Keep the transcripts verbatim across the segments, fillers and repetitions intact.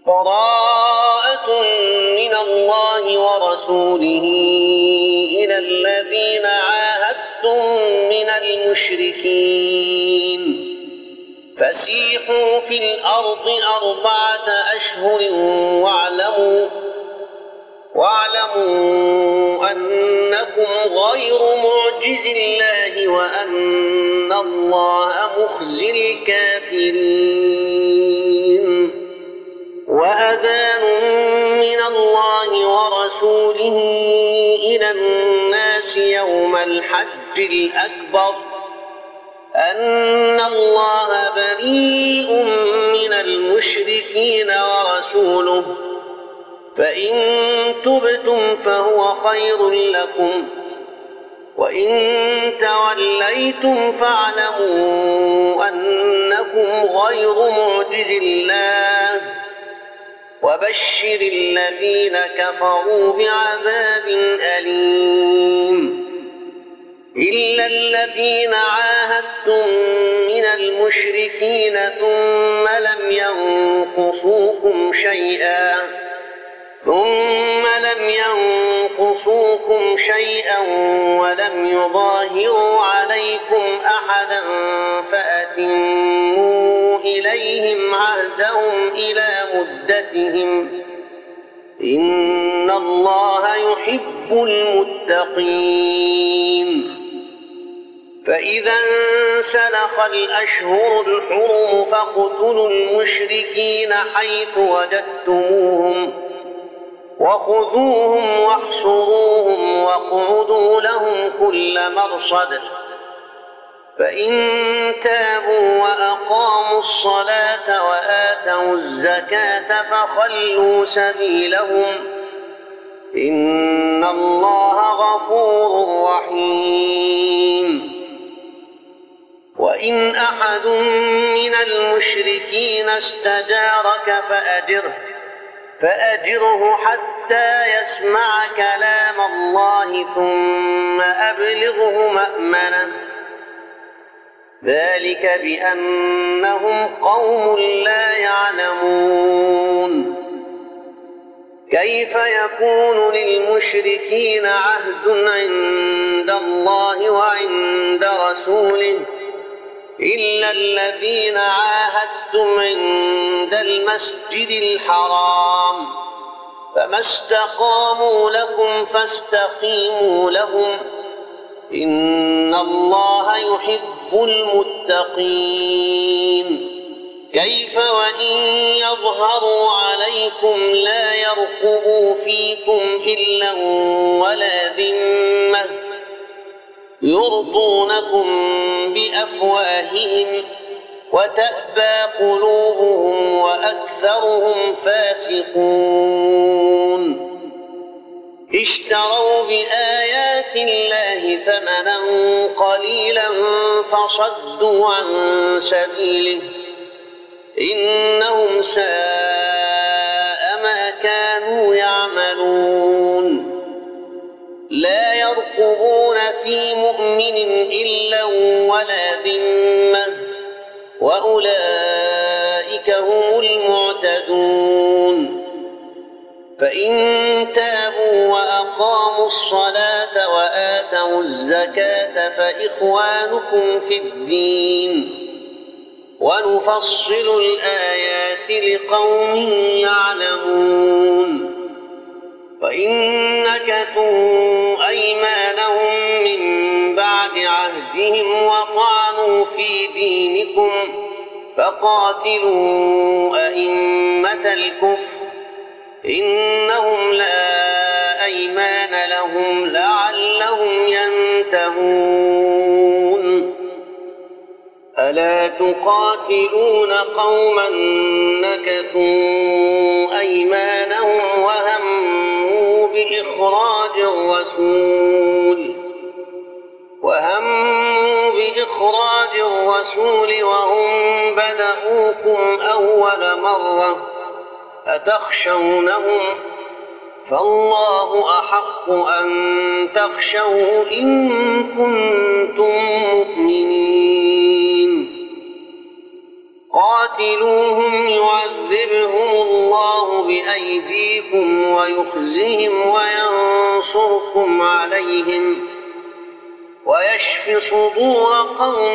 براءة من الله ورسوله إلى الذين عاهدتم من المشركين فسيحوا في الأرض أربعة أشهر واعلموا واعلموا أنكم غير معجز الله وأن الله مخزي الكافرين وأذان من الله ورسوله إلى الناس يوم الحج الأكبر أن الله بريء من المشركين ورسوله فإن تبتم فهو خير لكم وإن توليتم فاعلموا أنكم غير معجز الله وبشر الذين كفروا بعذاب أليم إلا الذين عاهدتم من المشركين ثم لم ينقصوكم شيئا ثم لم ينقصوكم شيئا ولم يظاهروا عليكم أحدا فأتموا إليهم عهدهم إلى مدتهم إن الله يحب المتقين فإذا انسلخ الأشهر الحرم فاقتلوا المشركين حيث وجدتموهم وخذوهم واحصروهم واقعدوا لهم كل مرصد فإن تابوا وأقاموا الصلاة وآتوا الزكاة فخلوا سبيلهم إن الله غفور رحيم وإن أحد من المشركين استجارك فأجره فأجره حتى يسمع كلام الله ثم أبلغه مأمنه ذلك بأنهم قوم لا يعلمون كيف يكون للمشركين عهد عند الله وعند رسوله إلا الذين عاهدتم عند المسجد الحرام فما استقاموا لكم فاستقيموا لهم إن الله يحب المتقين كيف وإن يظهروا عليكم لا يرقبوا فيكم إلا ولا ذمة يرضونكم بأفواههم وتأبى قلوبهم وأكثرهم فاسقون اشتروا بآيات الله ثمنا قليلا فصدوا عن سبيله إنهم ساء ما كانوا يعملون لا يرقبون في مؤمن إلا ولا ذمة وأولئك هم المعتدون فإن تابوا وأقاموا الصلاة وآتوا الزكاة فإخوانكم في الدين ونفصل الآيات لقوم يعلمون وإن نكثوا أيمانهم من بعد عهدهم وطعنوا في دينكم فقاتلوا أئمة الكفر إنهم لا أيمان لهم لعلهم ينتهون ألا تقاتلون قوما نكثوا أيمانهم وهموا بإخراج الرسول وهموا بإخراج الرسول وهم بدأوكم أول مرة أتخشونهم فالله أحق أن تخشوه إن كنتم مؤمنين قاتلوهم يعذبهم الله بأيديكم ويخزهم وينصركم عليهم ويشف صدور قوم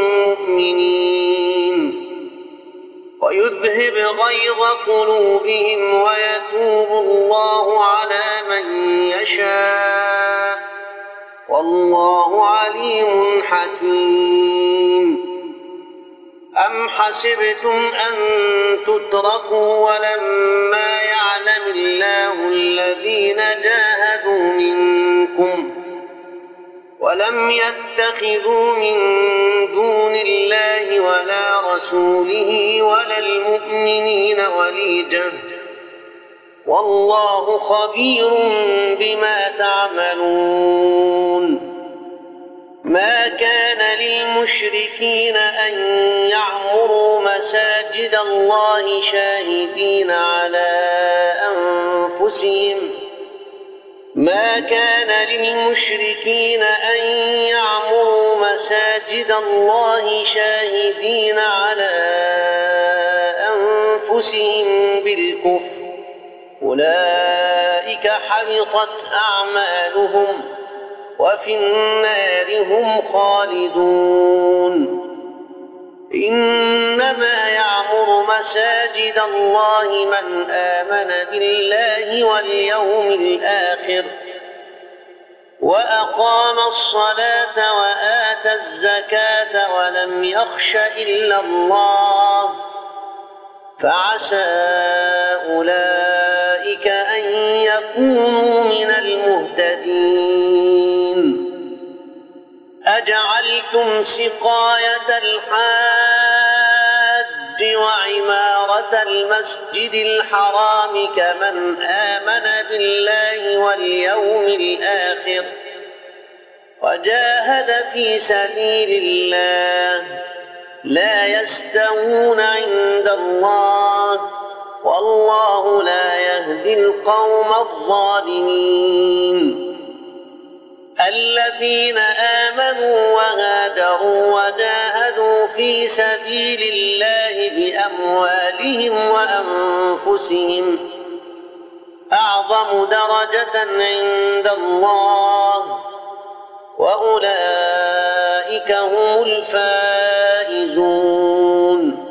مؤمنين ويذهب غيظ قلوبهم ويتوب الله على من يشاء والله عليم حكيم. أم حسبتم أن تتركوا ولما يعلم الله الذين جاهدوا منكم ولم يتخذوا من دون الله ولا رسوله ولا المؤمنين وليجا والله خبير بما تعملون. ما كان للمشركين أن يعمروا مساجد الله شاهدين على أنفسهم ما كان للمشركين أن يعمروا مساجد الله شاهدين على أنفسهم بالكفر أولئك حبطت أعمالهم وفي النار هم خالدون. إنما يعمر مساجد الله من آمن بالله واليوم الآخر وأقام الصلاة وآتى الزكاة ولم يخش إلا الله فعسى أولئك أن يكونوا من المهتدين. أجعلتم سقاية الحاج وعمارة المسجد الحرام كمن آمن بالله واليوم الآخر وجاهد في سبيل الله لا يستوون عند الله والله لا يهدي القوم الظالمين. الذين آمنوا وهاجروا وجاهدوا في سبيل الله بأموالهم وأنفسهم أعظم درجة عند الله وأولئك هم الفائزون.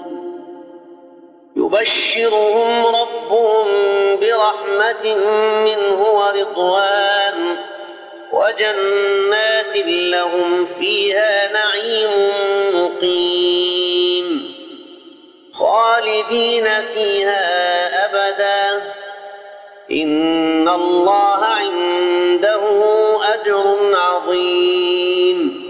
يبشرهم ربهم برحمة منه ورضوان وجنات لهم فيها نعيم مقيم خالدين فيها أبدا إن الله عنده أجر عظيم.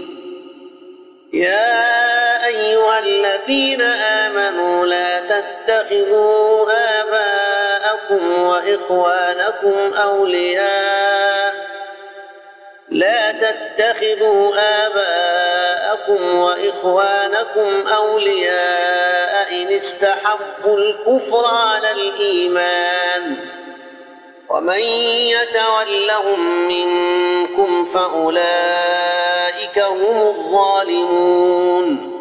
يا أيها الذين آمنوا لا تتخذوا آباءكم وإخوانكم أولياء لا تتخذوا آباءكم وإخوانكم أولياء إن استحبوا الكفر على الإيمان ومن يتولهم منكم فأولئك هم الظالمون.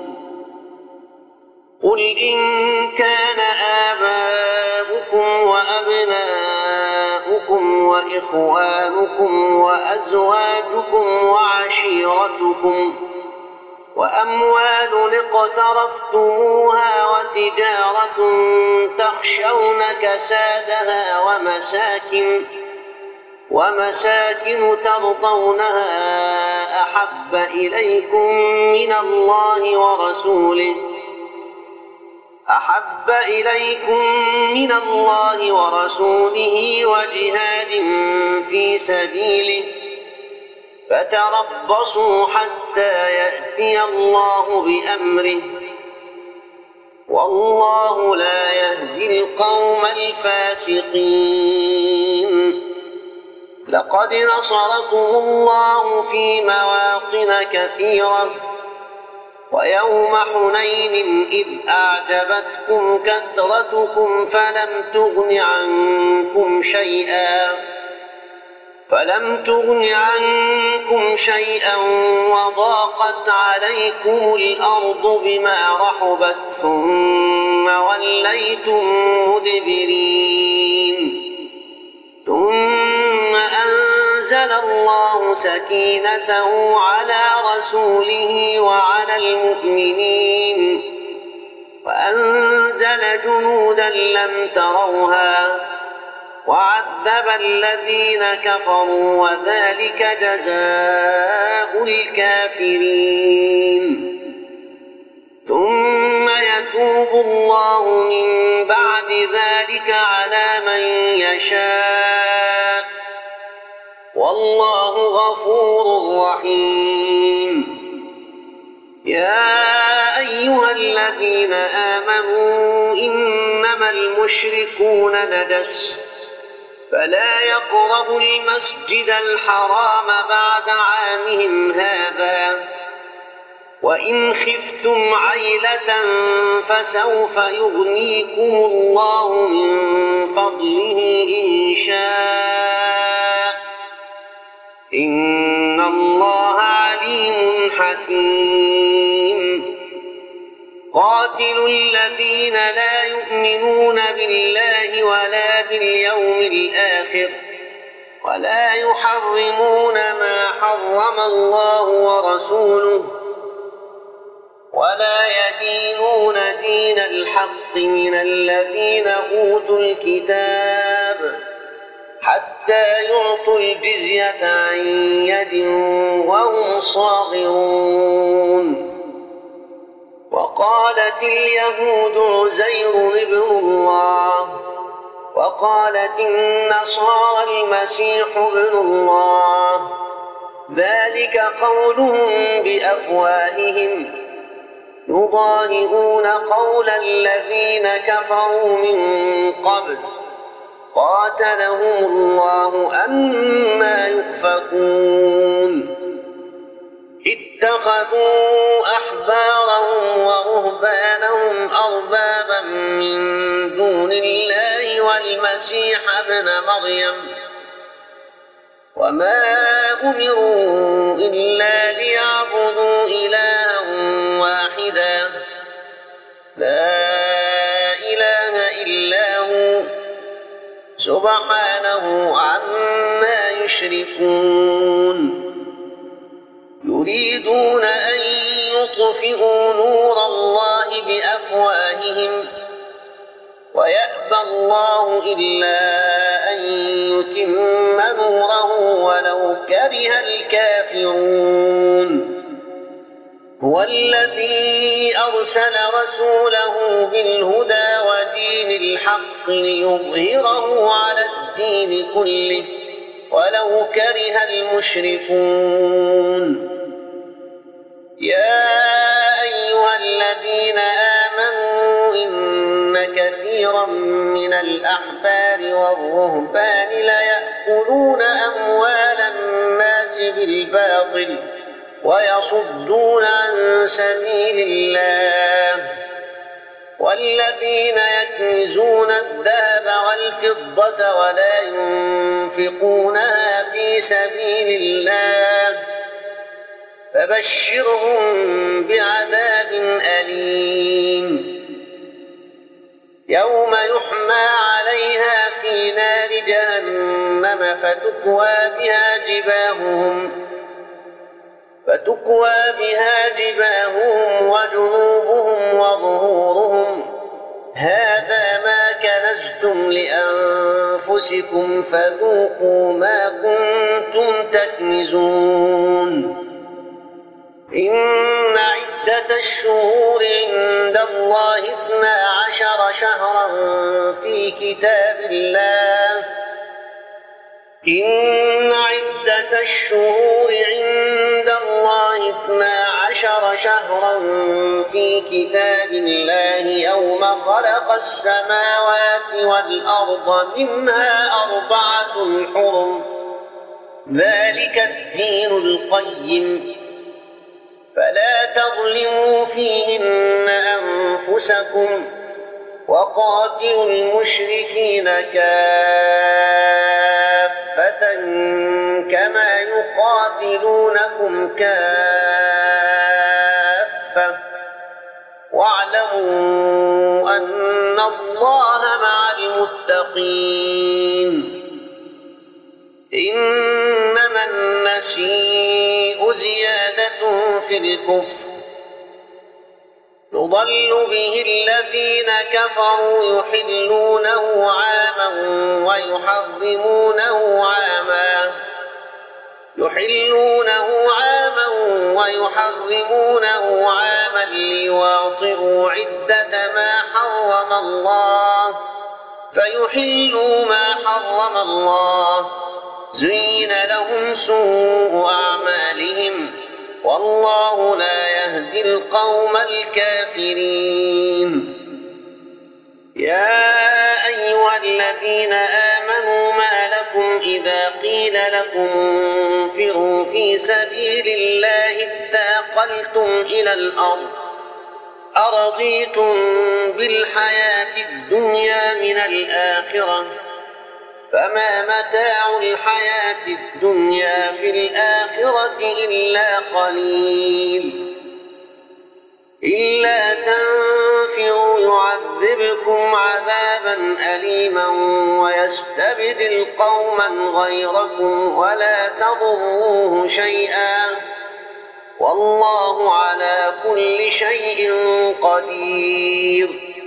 قل إن كان آباؤكم وأبناؤكم وإخوانكم وأزواجكم وعشيرتكم وأموال اقترفتموها وتجارة تخشون كسادها ومساكن ومساكن ترضونها أحب إليكم من الله ورسوله أحب إليكم من الله ورسوله وجهاد في سبيله فتربصوا حتى يأتي الله بأمره والله لا يهدي القوم الفاسقين. لقد نصركم الله في مواطن كثيرة ويوم حنين إذ أعجبتكم كثرتكم فلم تغن عنكم شيئا فلم تغن عنكم شيئا وضاقت عليكم الأرض بما رحبت ثم وليتم مدبرين. الله سكينته على رسوله وعلى المؤمنين وأنزل جنودا لم تروها وعذب الذين كفروا وذلك جزاء الكافرين ثم يتوب الله من بعد ذلك على من يشاء والله غفور رحيم. يا أيها الذين آمنوا إنما المشركون نجس فلا يقربوا المسجد الحرام بعد عامهم هذا وإن خفتم عيلة فسوف يغنيكم الله من فضله إن شاء إن الله عليم حكيم. قاتلوا الذين لا يؤمنون بالله ولا باليوم الآخر ولا يحرمون ما حرم الله ورسوله ولا يدينون دين الحق من الذين أوتوا الكتاب حتى يعطوا الجزية عن يد وهم صاغرون. وقالت اليهود عزير ابن الله وقالت النصارى المسيح ابن الله ذلك قولهم بأفواههم يضاهئون قول الذين كفروا من قبل قاتلهم الله أنى يؤفكون. اتخذوا أحبارهم ورهبانهم أربابا من دون الله والمسيح ابن مريم وما أمروا إلا ليعبدوا إلها واحدا لا إله إلا هو سبحانه عما يشركون. يريدون أن يطفئوا نور الله بأفواههم ويأبى الله إلا أن يتم نوره ولو كره الكافرون. هو الذي أرسل رسوله بالهدى ودين الحق ليظهره على الدين كله ولو كره المشركون. يا أيها الذين آمنوا إن كثيرا من الأحبار والرهبان ليأكلون أموال الناس بالباطل ويصدون عن سبيل الله والذين يكنزون الذهب والفضة ولا ينفقونها في سبيل الله فبشرهم بعذاب أليم. يوم يحمى عليها في نار جهنم فتكوى بها جباههم فتكوى بها جباههم وجنوبهم وظهورهم هذا ما كنزتم لأنفسكم فذوقوا ما كنتم تكنزون. إن عدة الشهور عند الله اثنا عشر شهرا في كتاب الله إن عدة الشهور عند الله اثنا عشر شهرا في كتاب الله يوم خلق السماوات والأرض منها أربعة حرم ذلك الدين القيم فلا تظلموا فيهن أنفسكم وقاتلوا المشركين كافة كما يقاتلونكم كافة واعلموا أن الله مع المتقين. إنما النسيء زيادة في الكفر يضل به الذين كفروا يحلونه عاما ويحرمونه عاما يحلونه عاما ويحرمونه عاما ليواطئوا عدة ما حرم الله فيحلوا ما حرم الله زين لهم سوء أعمالهم والله لا يهدي القوم الكافرين. يا أيها الذين آمنوا ما لكم إذا قيل لكم انفروا في سبيل الله اثاقلتم إلى الأرض أرضيتم بالحياة الدنيا من الآخرة فما متاع الحياة الدنيا في الآخرة إلا قليل إلا تنفروا يعذبكم عذابا أليما ويستبدل قوما غيركم ولا تضروه شيئا والله على كل شيء قدير.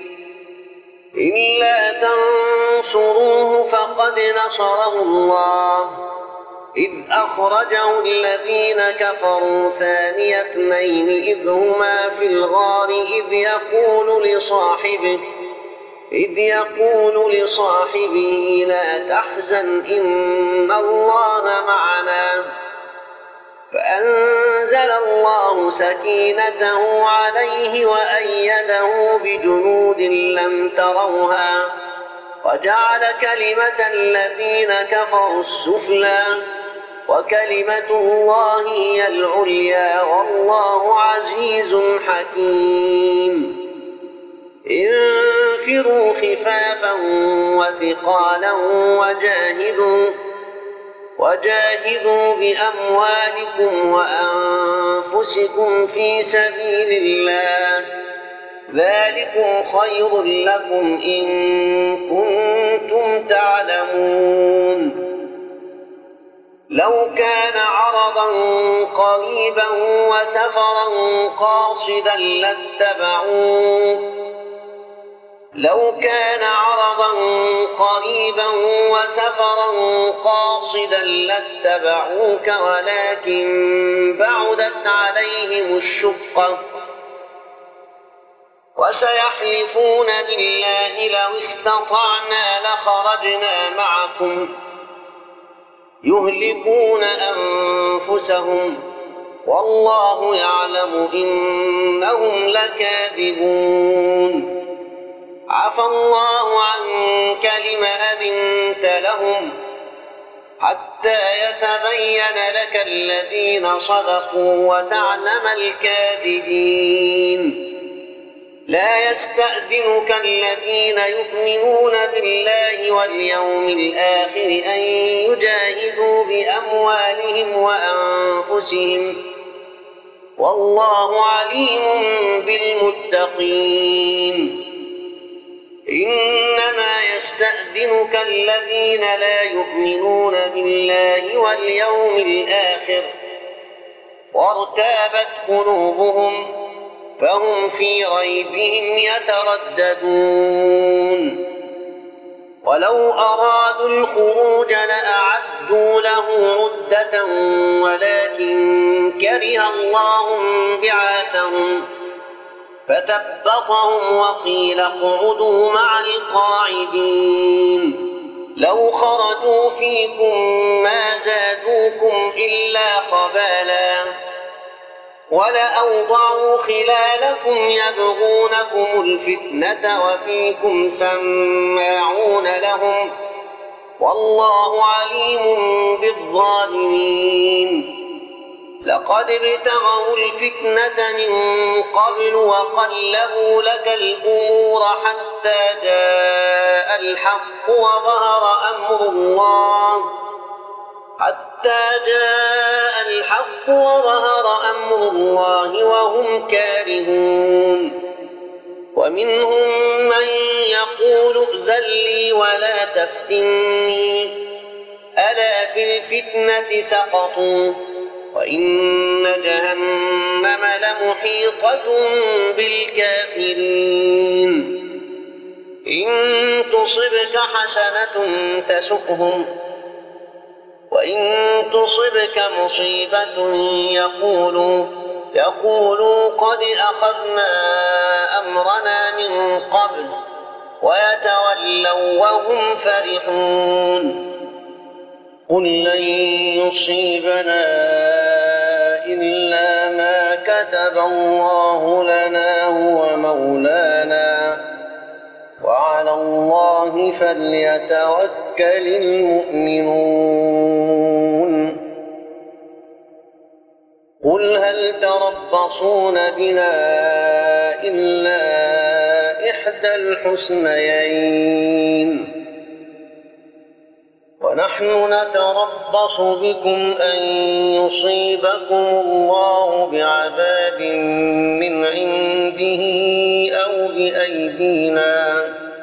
إلا تنصروه فقد نصره الله إذ أخرجه الذين كفروا ثاني اثنين إذ هما في الغار إذ يقول لصاحبه إذ يقول لصاحبه لا تحزن إن الله معنا فأنزل الله سكينته عليه وأيده بجنود لم تروها وجعل كلمة الذين كفروا السفلى وكلمة الله هي العليا والله عزيز حكيم. انفروا خفافا وثقالا وجاهدوا وجاهدوا بأموالكم وأنفسكم في سبيل الله ذلكم خير لكم إن كنتم تعلمون. لو كان عرضا قريبا وسفرا قاصدا لاتبعوك لو كان عرضا قريبا وسفرا قاصدا لاتبعوك ولكن بعدت عليهم الشقة وسيحلفون بالله لو استطعنا لخرجنا معكم يهلكون أنفسهم والله يعلم إنهم لكاذبون. عفى الله عنك لم أذنت لهم حتى يتبين لك الذين صدقوا وتعلم الكاذبين. لا يستأذنك الذين يؤمنون بالله واليوم الآخر أن يجاهدوا بأموالهم وأنفسهم والله عليم بالمتقين. إنما يستأذنك الذين لا يؤمنون بالله واليوم الآخر وارتابت قلوبهم فهم في ريبهم يترددون. ولو أرادوا الخروج لأعدوا له عدة ولكن كره الله بعاثهم فثبطهم وقيل اقعدوا مع القاعدين. لو خرجوا فيكم ما زادوكم إلا خبالا ولأوضعوا خلالكم يبغونكم الفتنة وفيكم سماعون لهم والله عليم بالظالمين. لقد ابتغوا الفتنة من قبل وقلبوا لك الأمور حتى جاء الحق وظهر أمر الله حتى جاء الحق وظهر أمر الله وهم كارهون. ومنهم من يقول ائذن لي ولا تفتني ألا في الفتنة سقطوا وإن جهنم لمحيطة بالكافرين إن تصبك حسنة تسؤهم وإن تصبك مصيبة يقولوا يقولوا قد أخذنا أمرنا من قبل ويتولوا وهم فرحون قل لن يصيبنا إلا ما كتب الله لنا هو مولانا وعلى الله فليتوكل المؤمنون قل هل تربصون بنا إلا إحدى الحسنيين ونحن نتربص بكم أن يصيبكم الله بعذاب من عنده أو بأيدينا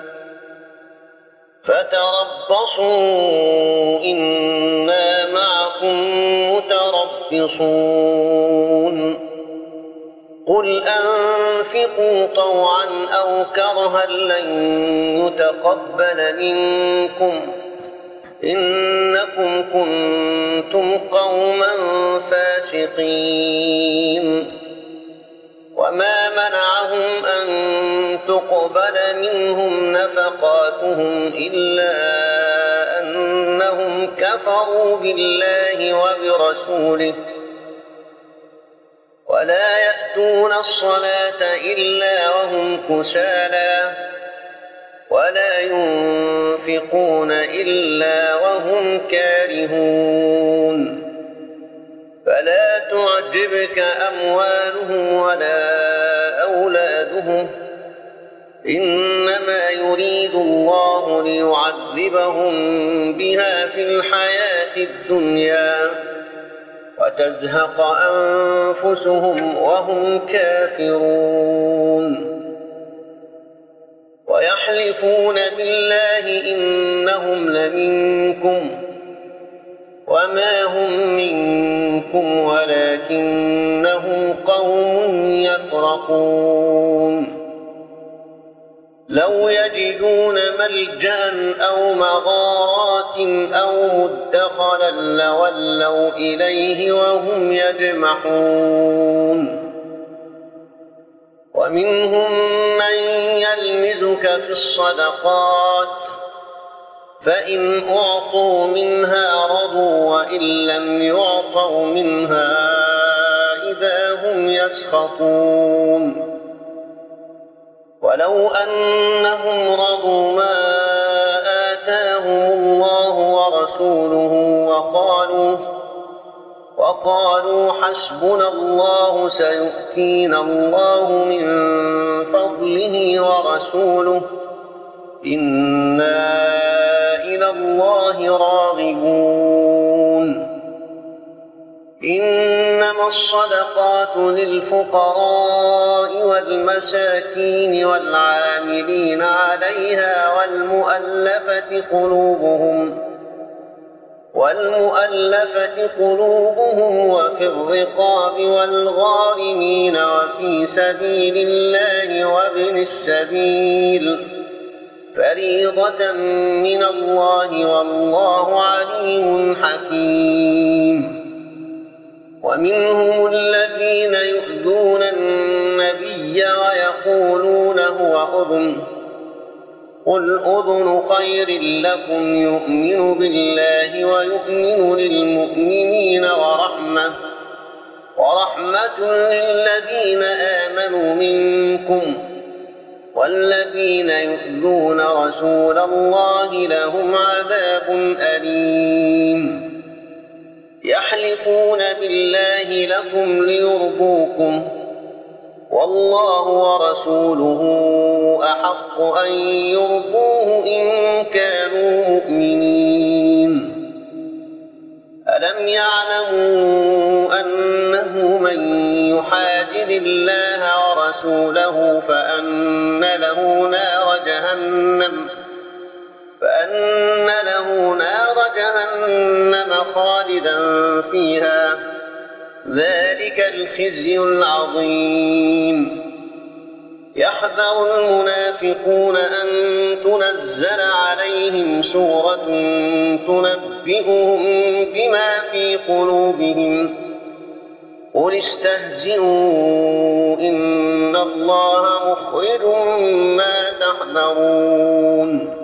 فتربصوا إنا معكم متربصون قل أنفقوا طوعا أو كرها لن يتقبل منكم إنكم كنتم قوما فاسقين وما منعهم أن تقبل منهم نفقاتهم إلا أنهم كفروا بالله وبرسوله ولا يأتون الصلاة إلا وهم كسالى ولا ينفقون إلا وهم كارهون فلا تعجبك أموالهم ولا أولادهم إنما يريد الله ليعذبهم بها في الحياة الدنيا وتزهق أنفسهم وهم كافرون ويحلفون بالله إنهم لمنكم وما هم منكم ولكنهم قوم يفرقون لو يجدون ملجأ أو مغارات أو مدخلا لولوا إليه وهم يجمحون ومنهم من يلمزك في الصدقات فإن أعطوا منها رضوا وإن لم يعطوا منها إذا هم يسخطون ولو أنهم رضوا ما آتاهم الله ورسوله وقالوا وقالوا حسبنا الله سيؤتينا الله من فضله ورسوله إنا إلى الله راغبون إنما الصدقات للفقراء والمساكين والعاملين عليها والمؤلفة قلوبهم والمؤلفة قلوبهم وفي الرقاب والغارمين وفي سبيل الله وابن السبيل فريضة من الله والله عليم حكيم ومنهم الذين يؤذون النبي ويقولون هو أذن قل أذن خير لكم يؤمن بالله ويؤمن للمؤمنين ورحمة ورحمة للذين آمنوا منكم والذين يؤذون رسول الله لهم عذاب أليم يحلفون بالله لكم ليرضوكم والله ورسوله أحق أن يرضوه إن كانوا مؤمنين ألم يعلموا أنه من يحادد الله ورسوله فأن له نار جهنم فأن له نار جهنم خالدا فيها ذلك الخزي العظيم. يحذر المنافقون أن تنزل عليهم سورة تنبئهم بما في قلوبهم قل استهزئوا إن الله مخرج ما تحذرون.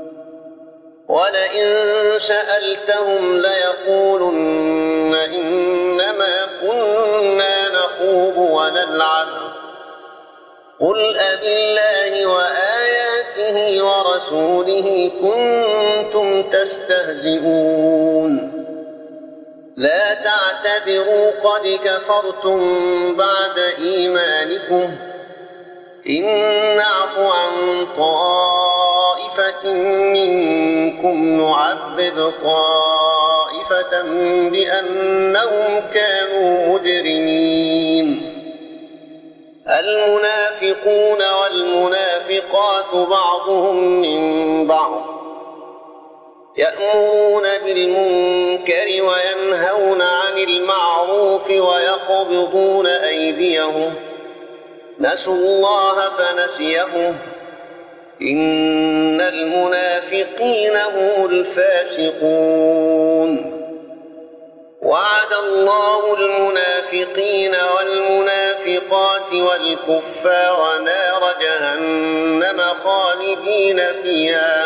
ولئن سألتهم ليقولن إنما كنا نخوض ونلعب قل أبالله وآياته ورسوله كنتم تستهزئون لا تعتذروا قد كفرتم بعد إيمانكم إن نعف عن طائفة منكم نعذب طائفة بأنهم كانوا مجرمين. المنافقون والمنافقات بعضهم من بعض يأمرون بالمنكر وينهون عن المعروف ويقبضون أيديهم نسوا الله فنسيهم إن المنافقين هم الفاسقون. وعد الله المنافقين والمنافقات والكفار نار جهنم خالدين فيها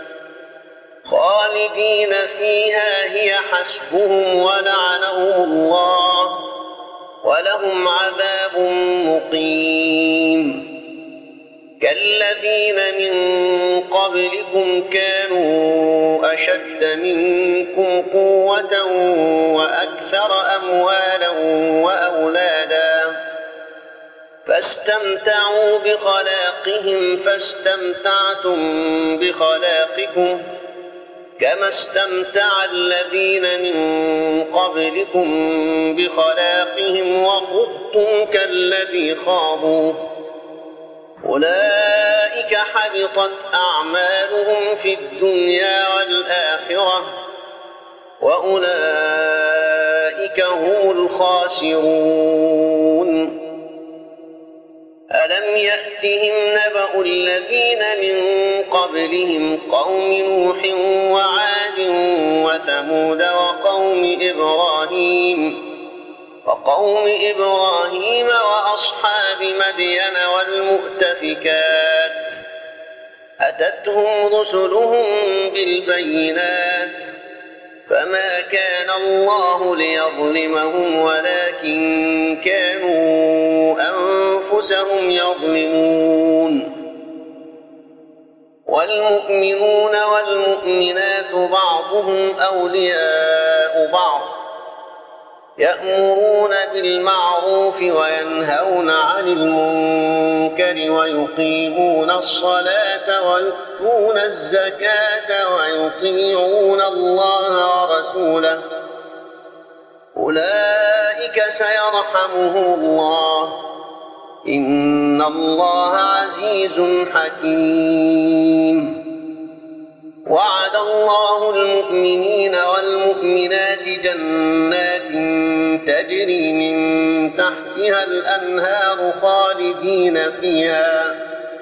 خالدين فيها هي حسبهم ولعنهم الله ولهم عذاب مقيم. كالذين من قبلكم كانوا أشد منكم قوة وأكثر أموالا وأولادا فاستمتعوا بخلاقهم فاستمتعتم بخلاقكم كما استمتع الذين من قبلكم بخلاقهم وخضتم كالذي خاضوا أولئك حبطت أعمالهم في الدنيا والآخرة وأولئك هم الخاسرون. ألم يأتهم نبأ الذين من قبلهم قوم نوح وعاد وثمود وقوم إبراهيم وقوم إبراهيم وأصحاب مدين والمؤتفكات أتتهم رسلهم بالبينات فما كان الله ليظلمهم ولكن كانوا أنفسهم يظلمون. والمؤمنون والمؤمنات بعضهم أولياء بعض يأمرون بالمعروف وينهون عن المنكر ويقيمون الصلاة ويؤتون الزكاة ويطيعون الله ورسوله أولئك سيرحمهم الله إن الله عزيز حكيم. وعد الله المؤمنين والمؤمنات جنات تجري من تحتها الأنهار خالدين فيها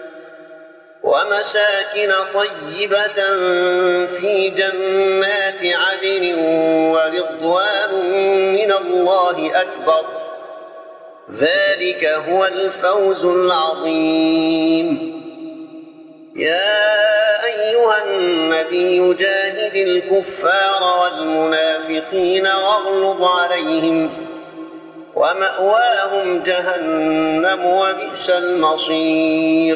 ومساكن طيبة في جنات عدن ورضوان من الله أكبر ذلك هو الفوز العظيم. يا أيها النبي جاهد الكفار والمنافقين واغلظ عليهم ومأواهم جهنم وبئس المصير.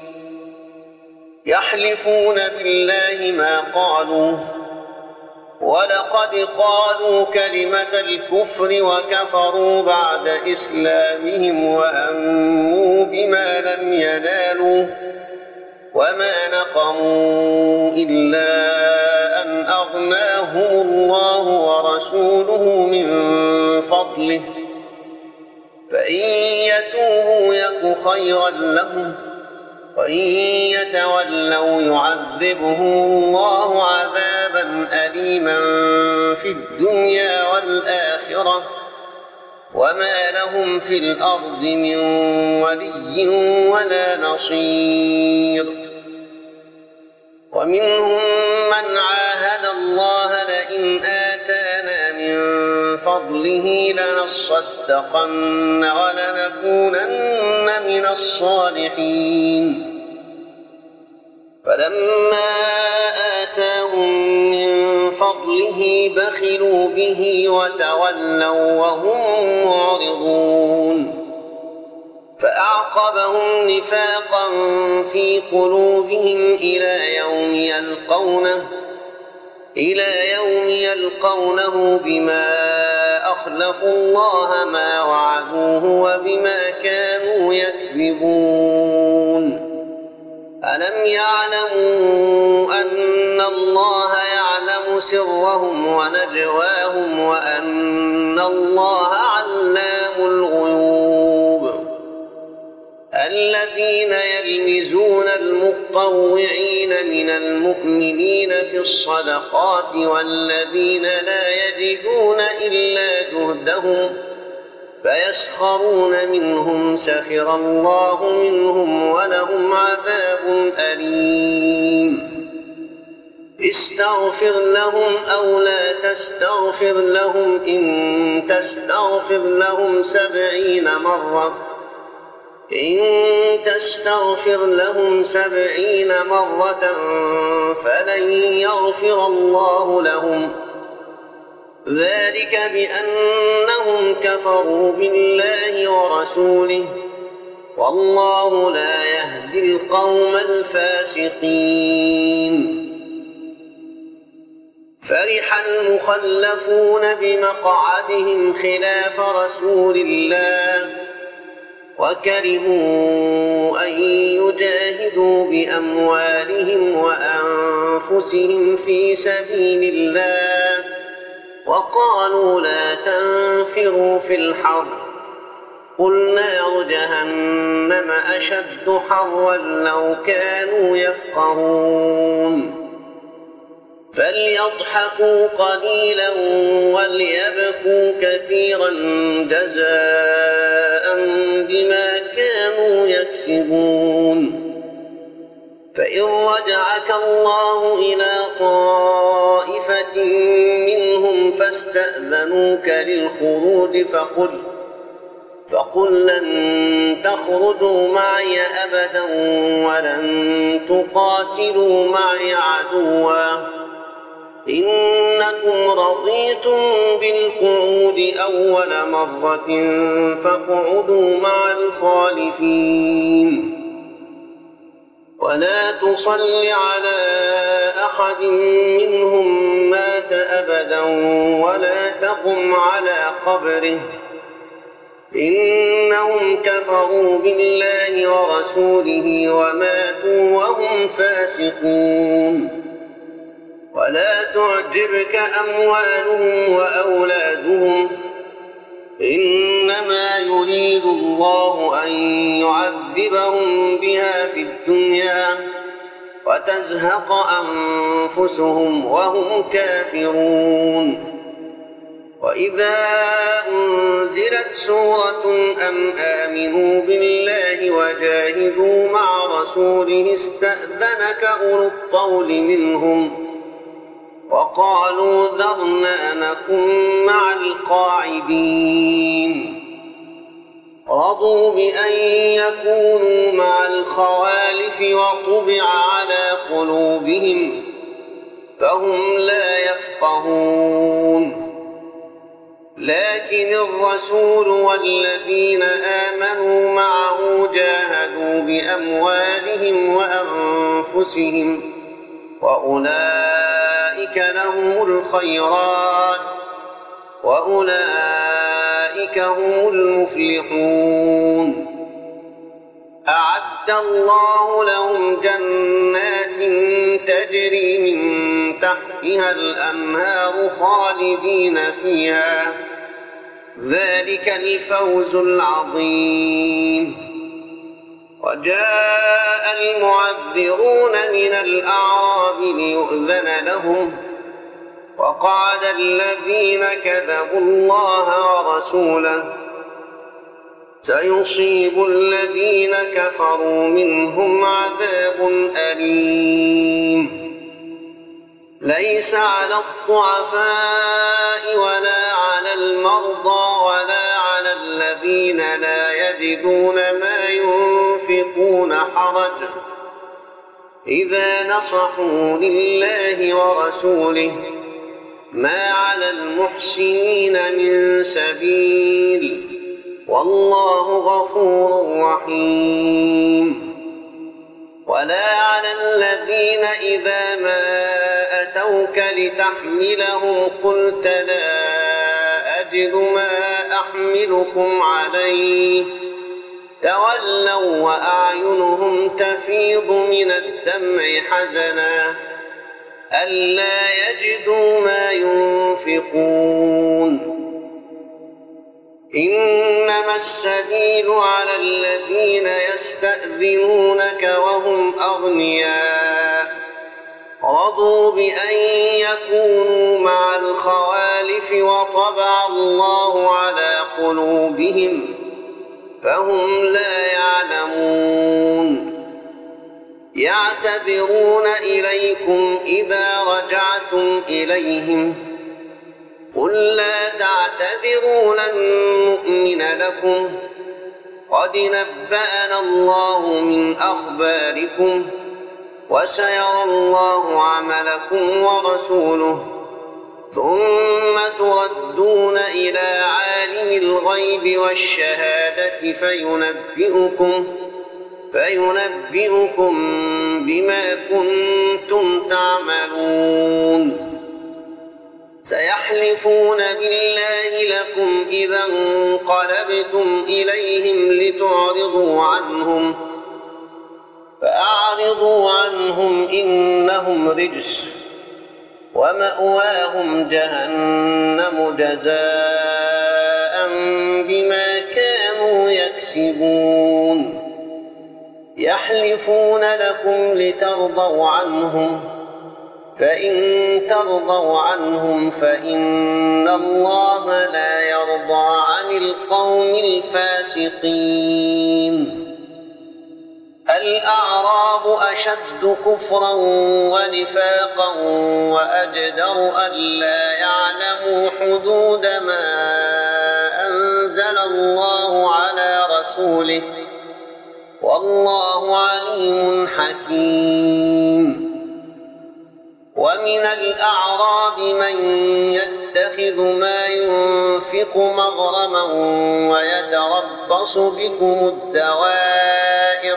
يحلفون بالله ما قالوا ولقد قالوا كلمة الكفر وكفروا بعد إسلامهم وهموا بما لم ينالوا وما نقموا إلا أن أغناهم الله ورسوله من فضله فإن يتوبوا يك خيرا لهم وإن يتولوا يعذبهم الله عذابا أليما في الدنيا والآخرة وما لهم في الأرض من ولي ولا نصير. ومنهم من عاهد الله لئن آتانا من فضله لنصدقن ولنكونن من الصالحين. فلما آتاهم من فضله بخلوا به وتولوا وهم معرضون. فأعقبهم نفاقا في قلوبهم إلى يوم يلقونه إلى يوم يلقونه بما أخلفوا الله ما وعدوه وبما كانوا يكذبون. ألم يعلموا أن الله يعلم سرهم ونجواهم وأن الله علام الغيوب. الذين يلمزون المطوعين من المؤمنين في الصدقات والذين لا يجدون إلا جهدهم فيسخرون منهم سخر الله منهم ولهم عذاب أليم. استغفر لهم أو لا تستغفر لهم إن تستغفر لهم سبعين مرة إن تستغفر لهم سبعين مرة فلن يغفر الله لهم ذلك بأنهم كفروا بالله ورسوله والله لا يهدي القوم الفاسقين. فرح المخلفون بمقعدهم خلاف رسول الله وكرهوا أن يجاهدوا بأموالهم وأنفسهم في سبيل الله وقالوا لا تنفروا في الحر قل نار جهنم أشد حرا لو كانوا يفقهون. فليضحكوا قليلا وليبكوا كثيرا جزاء بما كانوا يكسبون. فإن رجعك الله إلى طائفة منهم فاستأذنوك للخروج فقل فقل لن تخرجوا معي أبدا ولن تقاتلوا معي عدوا إنكم رضيتم بالقعود أول مرة فاقعدوا مع الخالفين. ولا تصل على أحد منهم مات أبدا ولا تقم على قبره إنهم كفروا بالله ورسوله وماتوا وهم فاسقون. ولا تعجبك أموالهم وأولادهم إنما يريد الله أن يعذبهم بها في الدنيا وتزهق أنفسهم وهم كافرون. وإذا أنزلت سورة أن آمنوا بالله وجاهدوا مع رسوله استأذنك أولو الطول منهم وقالوا ذرنا نكن مع القاعدين. رضوا بأن يكونوا مع الخوالف وطبع على قلوبهم فهم لا يفقهون. لكن الرسول والذين آمنوا معه جاهدوا بأموالهم وأنفسهم وأولئك لهم الخيرات وأولئك هم المفلحون. أعد الله لهم جنات تجري من تحتها الأنهار خالدين فيها ذلك الفوز العظيم. وجاء المعذرون من الأعراب ليؤذن لهم وقعد الذين كذبوا الله ورسوله سيصيب الذين كفروا منهم عذاب أليم ليس على الضعفاء ولا على المرضى ولا على الذين لا يجدون ما ينفقون حرج إذا نصحوا لله ورسوله ما على المحسنين من سبيل والله غفور رحيم ولا على الذين إذا ما أتوك لتحملهم قلت لا أجد ما أحملكم عليه تولوا وأعينهم تفيض من الدمع حزنا ألا يجدوا ما ينفقون إنما السبيل على الذين يستأذنونك وهم أغنياء رضوا بأن يكونوا مع الخوالف وطبع الله على قلوبهم فهم لا يعلمون يعتذرون إليكم إذا رجعتم إليهم قل لا تعتذروا لن نؤمن لكم قد نبأنا الله من أخباركم وسيرى الله عملكم ورسوله ثم تردون إلى عالم الغيب والشهادة فينبئكم فينبئكم بما كنتم تعملون سيحلفون بالله لكم إذا انقلبتم إليهم لتعرضوا عنهم فأعرضوا عنهم إنهم رجس ومأواهم جهنم جزاء بما كانوا يكسبون يحلفون لكم لترضوا عنهم فإن ترضوا عنهم فإن الله لا يرضى عن القوم الفاسقين الأعراب أشد كفرا ونفاقا وأجدر ألا يعلموا حدود ما أنزل الله على رسوله والله عليم حكيم ومن الأعراب من يتخذ ما ينفق مغرما ويتربص بكم الدوائر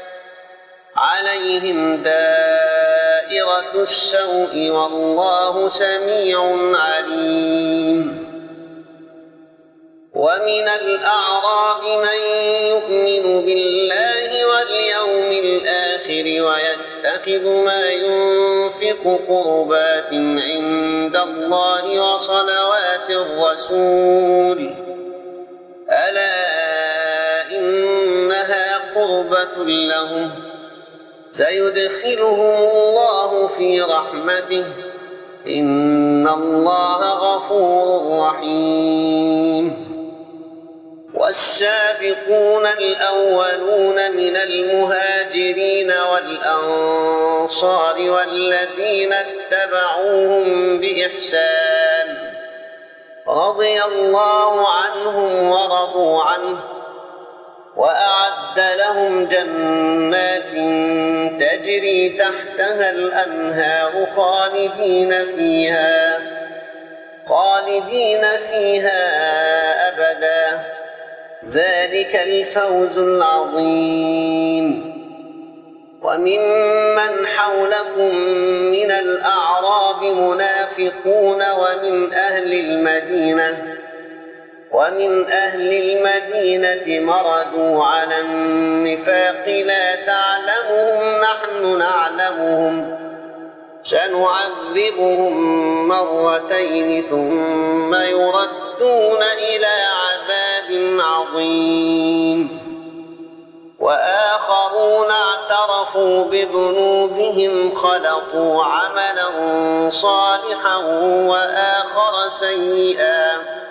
عليهم دائرة السوء والله سميع عليم ومن الأعراب من يؤمن بالله واليوم الآخر ويتخذ ما ينفق قربات عند الله وصلوات الرسول ألا إنها قربة لهم سيدخلهم الله في رحمته إن الله غفور رحيم والسابقون الأولون من المهاجرين والأنصار والذين اتبعوهم بإحسان رضي الله عنهم ورضوا عنه وأعد لهم جنات تجري تحتها الأنهار خالدين فيها خالدين فيها أبدا ذلك الفوز العظيم وممن حولكم من الأعراب منافقون ومن أهل المدينة ومن أهل المدينة مردوا على النفاق لا تعلمهم نحن نعلمهم سنعذبهم مرتين ثم يردون إلى عذاب عظيم وآخر آخرون اعترفوا بذنوبهم خلطوا عملا صالحا وآخر سيئا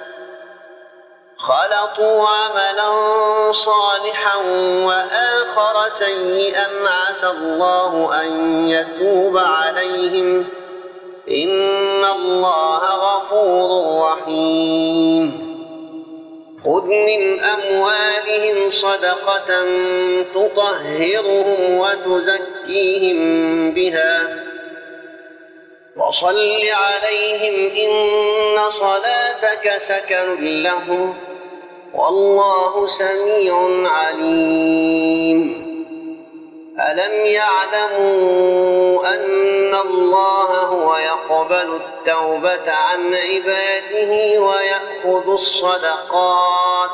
خلطوا عملا صالحا وآخر سيئا عسى الله أن يتوب عليهم إن الله غفور رحيم خذ من أموالهم صدقة تطهرهم وتزكيهم بها وصل عليهم إن صلاتك سكن لهم والله سميع عليم ألم يعلموا أن الله هو يقبل التوبة عن عباده ويأخذ الصدقات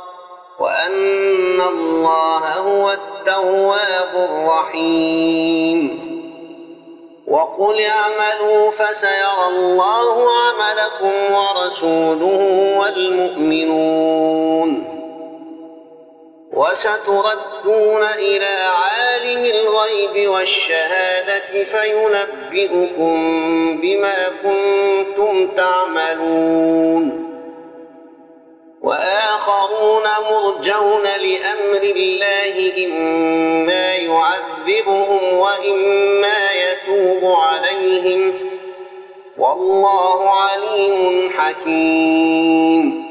وأن الله هو التواب الرحيم وقل اعملوا فسيرى الله عملكم ورسوله والمؤمنون وستردون إلى عالم الغيب والشهادة فينبئكم بما كنتم تعملون وآخرون مرجون لأمر الله إما يعذبهم وإما يتوب عليهم والله عليم حكيم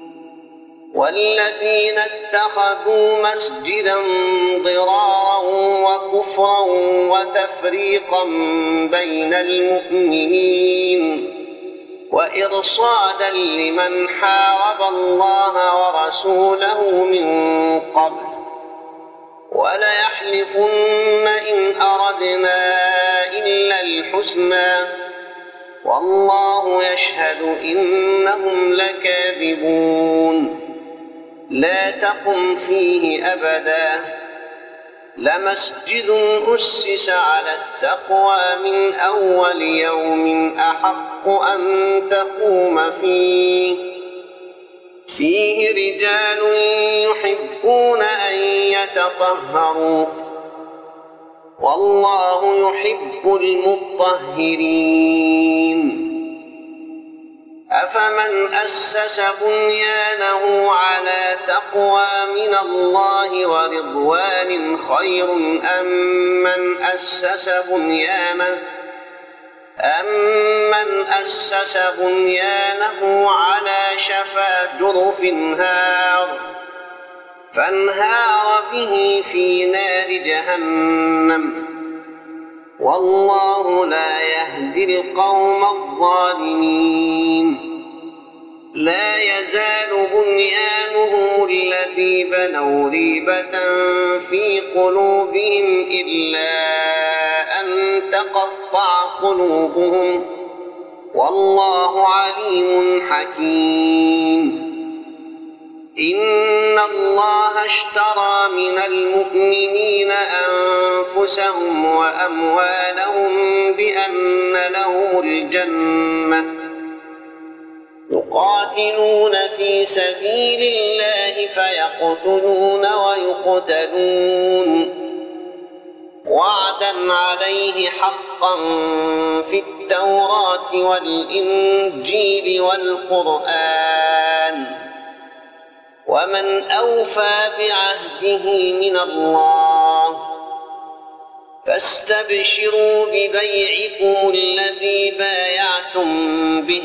والذين اتخذوا مسجدا ضرارا وكفرا وتفريقا بين المؤمنين وإرصادا لمن حارب الله ورسوله من قبل وليحلفن إن أردنا إلا الحسنى والله يشهد إنهم لكاذبون لا تقم فيه أبدا لمسجد أسس على التقوى من أول يوم أحق أن تقوم فيه فيه رجال يحبون أن يتطهروا والله يحب المطهرين أفمن أسس بنيانه على تقوى من الله ورضوان خير أم من أسس بنيانه أمن أسس بنيانه على شفا جرف هار فانهار به في نار جهنم والله لا يهدي القوم الظالمين لا يزال بنيانهم الذي بنوا ريبة في قلوبهم إلا أن تقطع قلوبهم والله عليم حكيم إن الله اشترى من المؤمنين أنفسهم وأموالهم بأن لهم الجنة يقاتلون في سبيل الله فيقتلون ويقتلون وعدا عليه حقا في التوراة والإنجيل والقرآن ومن أوفى بعهده من الله فاستبشروا ببيعكم الذي بايعتم به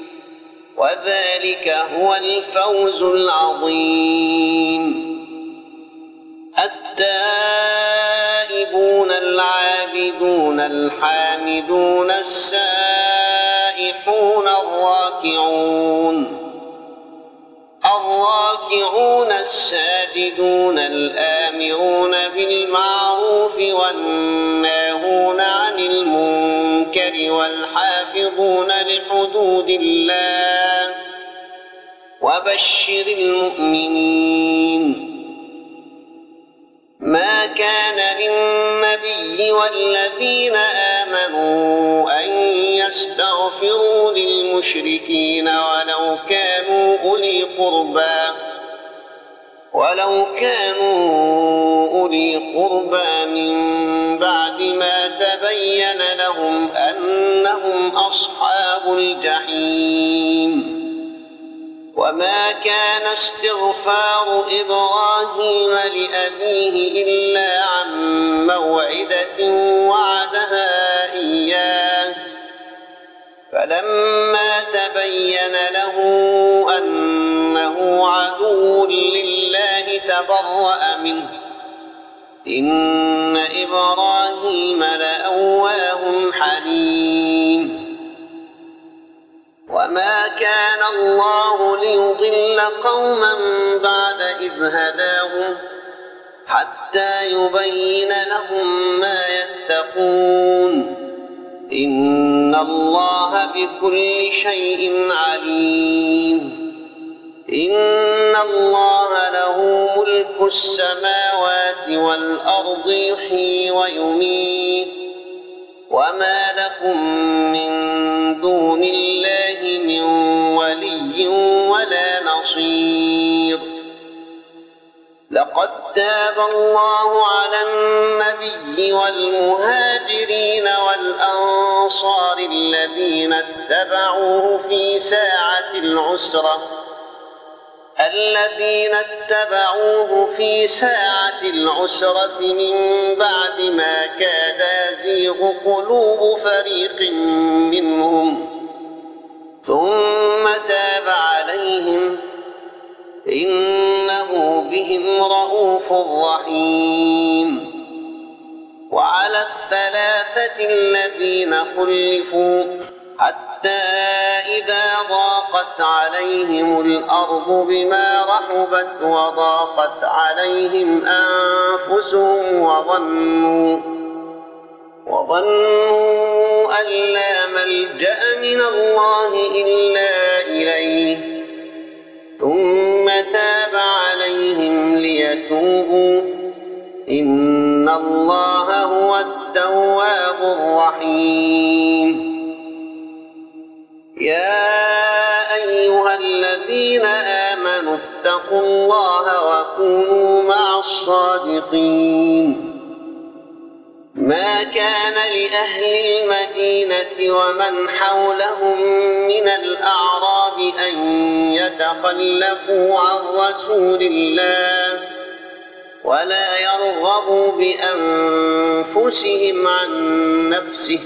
وذلك هو الفوز العظيم التائبون العابدون الحامدون السائحون الراكعون الراكعون الساجدون الآمرون بالمعروف والناهون عن المنكر والحافظون لحدود الله وبشر المؤمنين ما كان للنبي والذين آمنوا أن يستغفروا للمشركين ولو كانوا أولي قربى ولو كانوا أولي قربى من بعد ما تبين لهم أنهم أصحاب الجحيم. وما كان استغفار إبراهيم لأبيه إلا عن موعدة وعدها إياه، فلما تبين له أنه عدو لله تبرأ منه، إن إبراهيم لأواه حليم. وما كان الله ليضل قوما بعد إذ هداهم حتى يبين لهم ما يتقون، إن الله بكل شيء عليم. إن الله له ملك السماوات والأرض يحيي ويميت، وما لكم من دون الله من ولي ولا نصير. لقد تاب الله على النبي والمهاجرين والأنصار الذين اتبعوه في ساعة العسرة الذين اتبعوه في ساعة العسرة من بعد ما كاد يزيغ قلوب فريق منهم، ثم تاب عليهم، إنه بهم رءوف رحيم. وعلى الثلاثة الذين خلفوا حتى إذا ضاقت عليهم الأرض بما رحبت وضاقت عليهم أنفسهم وظنوا وظنوا أن لا ملجأ من الله إلا إليه، ثم تاب عليهم ليتوبوا، إن الله هو التواب الرحيم. يا أيها الذين آمنوا اتقوا الله وكونوا مع الصادقين. ما كان لأهل المدينة ومن حولهم من الأعراب أن يتخلفوا عن رسول الله ولا يرغبوا بأنفسهم عن نفسه،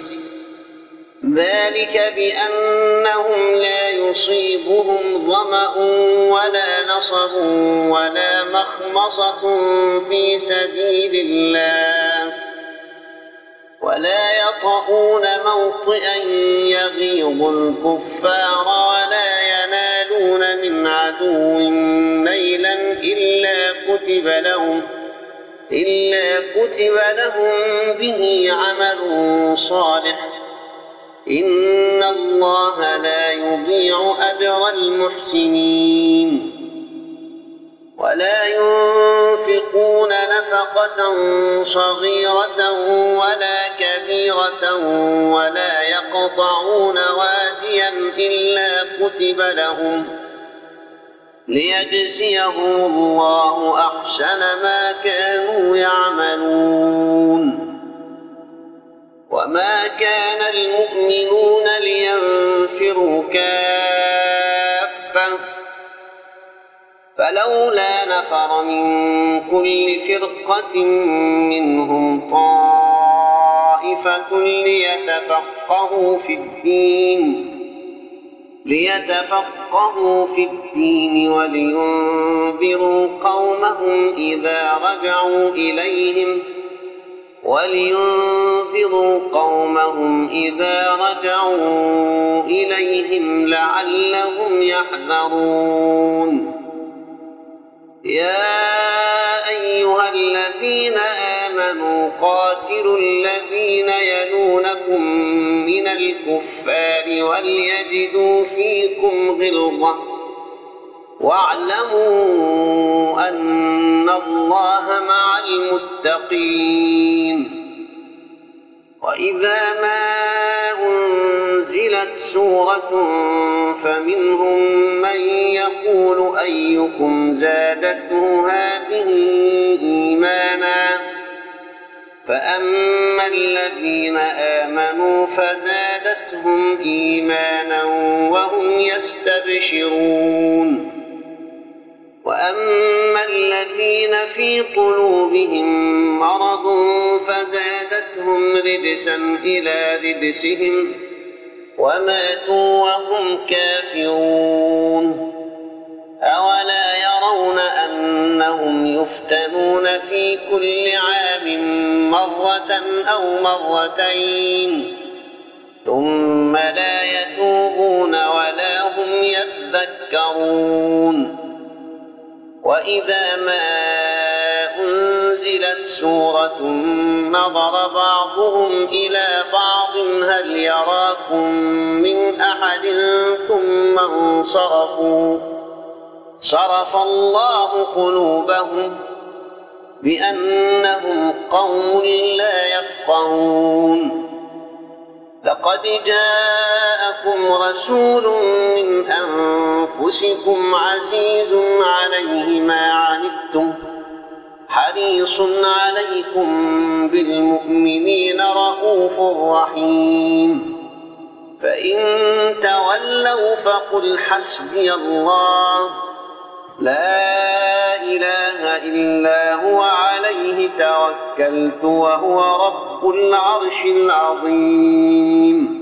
ذلك بأنهم لا يصيبهم ظمأ ولا نصب ولا مخمصة في سبيل الله، ولا يطؤون موطئا يغيظ الكفار ولا ينالون من عدو نيلا إلا كتب لهم إلا كتب لهم به عمل صالح، إن الله لا يضيع أجر المحسنين. ولا ينفقون نفقة صغيرة ولا كبيرة ولا يقطعون واديا إلا كتب لهم ليجزيهم الله أحسن ما كانوا يعملون. وما كان المؤمنون لينفروا كافة، فلولا نفر من كل فرقة منهم طائفة ليتفقهوا في الدين ليتفقهوا في الدين ولينذروا قومهم إذا رجعوا إليهم ولينذروا قومهم إذا رجعوا إليهم لعلهم يحذرون. يا أيها الذين آمنوا قاتلوا الذين يلونكم من الكفار وليجدوا فيكم غلظة، واعلموا أن الله مع المتقين. وإذا ما أنزلت سورة فمنهم من يقول أيكم زادته هذه إيمانا فأما الذين آمنوا فزادتهم إيمانا وهم يستبشرون وأما الذين في قلوبهم مرض فزادتهم رجسا إلى رجسهم وماتوا وهم كافرون أولا يرون أنهم يفتنون في كل عام مرة أو مرتين ثم لا يتوبون ولا هم يذكرون وإذا ما أنزلت سورة نظر بعضهم إلى بعض هل يراكم من أحد ثم انصرفوا صرف الله قلوبهم بأنهم قوم لا يفقهون لقد جاءكم رسول من أنفسكم عزيز عليه ما عنتم حريص عليكم بالمؤمنين رءوف رحيم فإن تولوا فقل حسبي الله لا إله إلا هو عليه توكلت وهو رب العرش العظيم